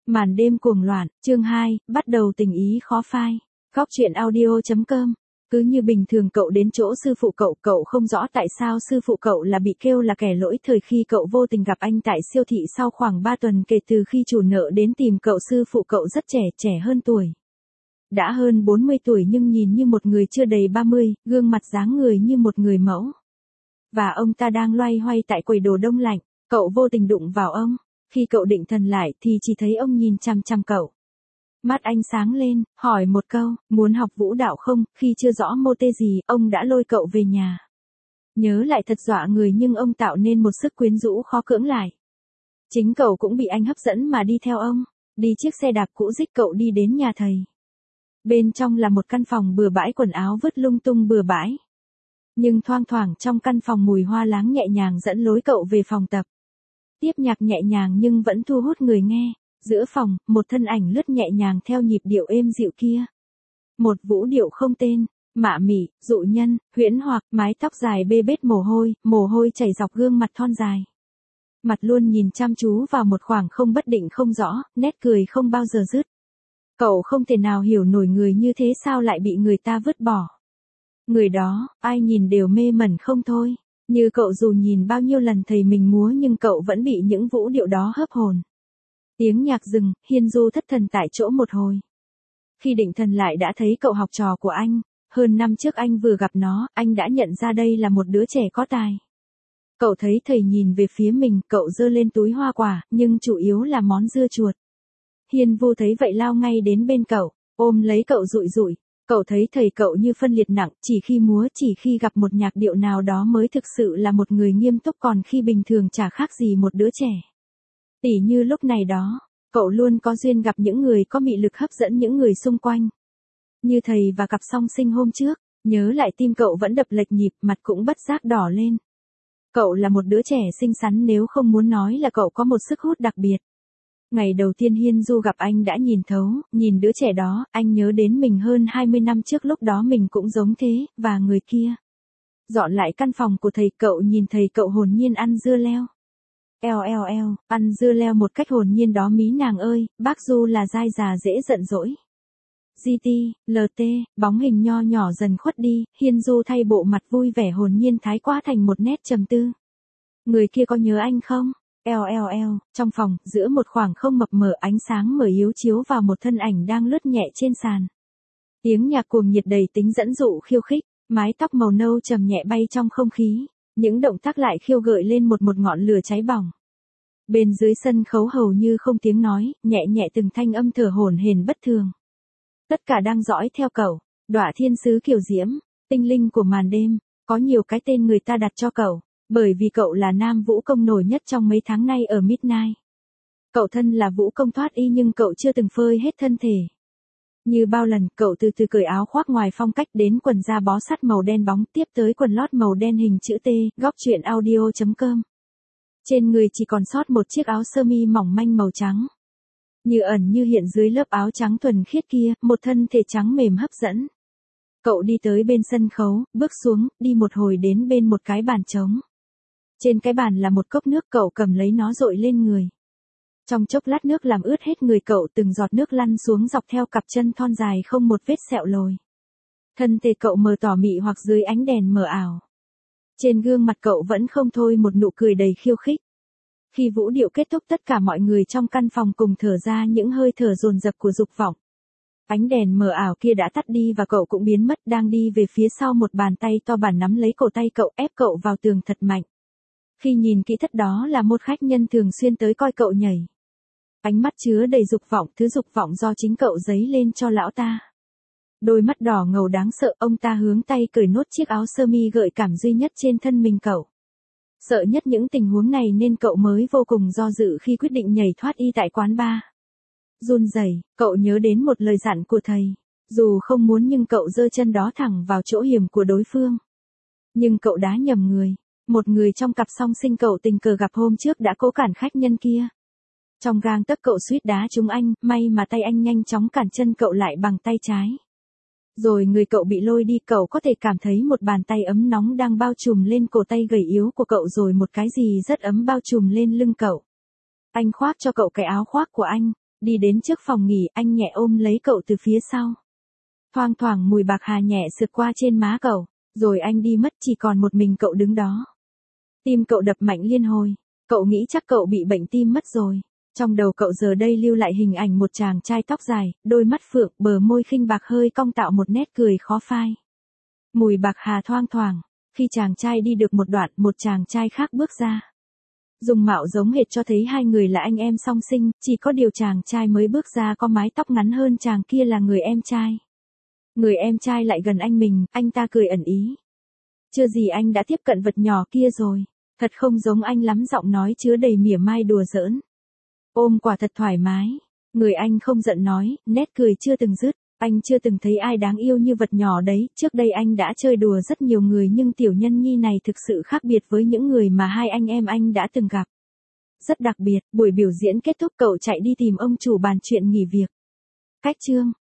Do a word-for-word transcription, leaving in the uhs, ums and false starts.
Màn đêm cuồng loạn, chương hai, bắt đầu tình ý khó phai. Góc truyện audio.com. Cứ như bình thường cậu đến chỗ sư phụ cậu, cậu không rõ tại sao sư phụ cậu là bị kêu là kẻ lỗi thời khi cậu vô tình gặp anh tại siêu thị sau khoảng ba tuần kể từ khi chủ nợ đến tìm cậu. Sư phụ cậu rất trẻ, trẻ hơn tuổi. Đã hơn bốn mươi tuổi nhưng nhìn như một người chưa đầy ba mươi, gương mặt dáng người như một người mẫu. Và ông ta đang loay hoay tại quầy đồ đông lạnh, cậu vô tình đụng vào ông. Khi cậu định thần lại thì chỉ thấy ông nhìn chằm chằm cậu. Mắt anh sáng lên, hỏi một câu, muốn học vũ đạo không? Khi chưa rõ mô tê gì, ông đã lôi cậu về nhà. Nhớ lại thật dọa người nhưng ông tạo nên một sức quyến rũ khó cưỡng lại. Chính cậu cũng bị anh hấp dẫn mà đi theo ông, đi chiếc xe đạp cũ dích cậu đi đến nhà thầy. Bên trong là một căn phòng bừa bãi quần áo vứt lung tung bừa bãi. Nhưng thoang thoảng trong căn phòng mùi hoa láng nhẹ nhàng dẫn lối cậu về phòng tập. Tiếp nhạc nhẹ nhàng nhưng vẫn thu hút người nghe. Giữa phòng, một thân ảnh lướt nhẹ nhàng theo nhịp điệu êm dịu kia. Một vũ điệu không tên, mạ mị, dụ nhân, huyễn hoặc, mái tóc dài bê bết mồ hôi, mồ hôi chảy dọc gương mặt thon dài. Mặt luôn nhìn chăm chú vào một khoảng không bất định không rõ, nét cười không bao giờ dứt. Cậu không thể nào hiểu nổi người như thế sao lại bị người ta vứt bỏ. Người đó, ai nhìn đều mê mẩn không thôi. Như cậu dù nhìn bao nhiêu lần thầy mình múa nhưng cậu vẫn bị những vũ điệu đó hấp hồn. Tiếng nhạc dừng, Hiên Du thất thần tại chỗ một hồi. Khi định thần lại đã thấy cậu học trò của anh. Hơn năm trước anh vừa gặp nó, anh đã nhận ra đây là một đứa trẻ có tài. Cậu thấy thầy nhìn về phía mình, cậu giơ lên túi hoa quả, nhưng chủ yếu là món dưa chuột. Hiên Du thấy vậy lao ngay đến bên cậu, ôm lấy cậu dụi dụi. Cậu thấy thầy cậu như phân liệt nặng, chỉ khi múa chỉ khi gặp một nhạc điệu nào đó mới thực sự là một người nghiêm túc, còn khi bình thường chả khác gì một đứa trẻ. Tỉ như lúc này đó, cậu luôn có duyên gặp những người có mị lực hấp dẫn những người xung quanh. Như thầy và cặp song sinh hôm trước, nhớ lại tim cậu vẫn đập lệch nhịp, mặt cũng bất giác đỏ lên. Cậu là một đứa trẻ xinh xắn, nếu không muốn nói là cậu có một sức hút đặc biệt. Ngày đầu tiên Hiên Du gặp anh đã nhìn thấu, nhìn đứa trẻ đó, anh nhớ đến mình hơn hai mươi năm trước, lúc đó mình cũng giống thế, và người kia. Dọn lại căn phòng của thầy, cậu nhìn thầy cậu hồn nhiên ăn dưa leo. Eo eo eo, ăn dưa leo một cách hồn nhiên đó mí nàng ơi, bác Du là dai già dễ giận dỗi. giê tê, lờ tê, bóng hình nho nhỏ dần khuất đi, Hiên Du thay bộ mặt vui vẻ hồn nhiên thái quá thành một nét trầm tư. Người kia có nhớ anh không? Eo eo eo, trong phòng, giữa một khoảng không mập mờ, ánh sáng mờ yếu chiếu vào một thân ảnh đang lướt nhẹ trên sàn. Tiếng nhạc cuồng nhiệt đầy tính dẫn dụ khiêu khích, mái tóc màu nâu trầm nhẹ bay trong không khí, những động tác lại khiêu gợi lên một một ngọn lửa cháy bỏng. Bên dưới sân khấu hầu như không tiếng nói, nhẹ nhẹ từng thanh âm thở hổn hển bất thường. Tất cả đang dõi theo cậu, đọa thiên sứ kiều diễm, tinh linh của màn đêm, có nhiều cái tên người ta đặt cho cậu. Bởi vì cậu là nam vũ công nổi nhất trong mấy tháng nay ở Midnight. Cậu thân là vũ công thoát y nhưng cậu chưa từng phơi hết thân thể. Như bao lần, cậu từ từ cởi áo khoác ngoài phong cách đến quần da bó sắt màu đen bóng, tiếp tới quần lót màu đen hình chữ T. Góc truyện audio.com. Trên người chỉ còn sót một chiếc áo sơ mi mỏng manh màu trắng. Như ẩn như hiện dưới lớp áo trắng thuần khiết kia, một thân thể trắng mềm hấp dẫn. Cậu đi tới bên sân khấu, bước xuống, đi một hồi đến bên một cái bàn trống. Trên cái bàn là một cốc nước, cậu cầm lấy nó dội lên người. Trong chốc lát nước làm ướt hết người cậu, từng giọt nước lăn xuống dọc theo cặp chân thon dài không một vết sẹo lồi. Thân thể cậu mờ tỏ mị hoặc dưới ánh đèn mờ ảo. Trên gương mặt cậu vẫn không thôi một nụ cười đầy khiêu khích. Khi vũ điệu kết thúc, tất cả mọi người trong căn phòng cùng thở ra những hơi thở dồn dập của dục vọng. Ánh đèn mờ ảo kia đã tắt đi và cậu cũng biến mất, đang đi về phía sau, một bàn tay to bản nắm lấy cổ tay cậu, ép cậu vào tường thật mạnh. Khi nhìn kỹ thất đó là một khách nhân thường xuyên tới coi cậu nhảy. Ánh mắt chứa đầy dục vọng, thứ dục vọng do chính cậu dấy lên cho lão ta. Đôi mắt đỏ ngầu đáng sợ, ông ta hướng tay cởi nốt chiếc áo sơ mi gợi cảm duy nhất trên thân mình cậu. Sợ nhất những tình huống này nên cậu mới vô cùng do dự khi quyết định nhảy thoát y tại quán bar. Run rẩy, cậu nhớ đến một lời dặn của thầy. Dù không muốn nhưng cậu giơ chân đó thẳng vào chỗ hiểm của đối phương. Nhưng cậu đá nhầm người. Một người trong cặp song sinh cậu tình cờ gặp hôm trước đã cố cản khách nhân kia. Trong gang tấc cậu suýt đá trúng anh, may mà tay anh nhanh chóng cản chân cậu lại bằng tay trái. Rồi người cậu bị lôi đi, cậu có thể cảm thấy một bàn tay ấm nóng đang bao trùm lên cổ tay gầy yếu của cậu, rồi một cái gì rất ấm bao trùm lên lưng cậu. Anh khoác cho cậu cái áo khoác của anh, Đi đến trước phòng nghỉ, anh nhẹ ôm lấy cậu từ phía sau. Thoang thoảng mùi bạc hà nhẹ sượt qua trên má cậu, rồi anh đi mất, chỉ còn một mình cậu đứng đó. Tim cậu đập mạnh liên hồi, cậu nghĩ chắc cậu bị bệnh tim mất rồi. Trong đầu cậu giờ đây lưu lại hình ảnh một chàng trai tóc dài, đôi mắt phượng, bờ môi khinh bạc hơi cong tạo một nét cười khó phai. Mùi bạc hà thoang thoảng, khi chàng trai đi được một đoạn, một chàng trai khác bước ra. Dùng mạo giống hệt cho thấy hai người là anh em song sinh, chỉ có điều chàng trai mới bước ra có mái tóc ngắn hơn chàng kia là người em trai. Người em trai lại gần anh mình, anh ta cười ẩn ý. Chưa gì anh đã tiếp cận vật nhỏ kia rồi. Thật không giống anh lắm, giọng nói chứa đầy mỉa mai đùa giỡn. Ôm quả thật thoải mái. Người anh không giận nói, nét cười chưa từng dứt. Anh chưa từng thấy ai đáng yêu như vật nhỏ đấy. Trước đây anh đã chơi đùa rất nhiều người, nhưng tiểu nhân nhi này thực sự khác biệt với những người mà hai anh em anh đã từng gặp. Rất đặc biệt. Buổi biểu diễn kết thúc, cậu chạy đi tìm ông chủ bàn chuyện nghỉ việc. Cách chương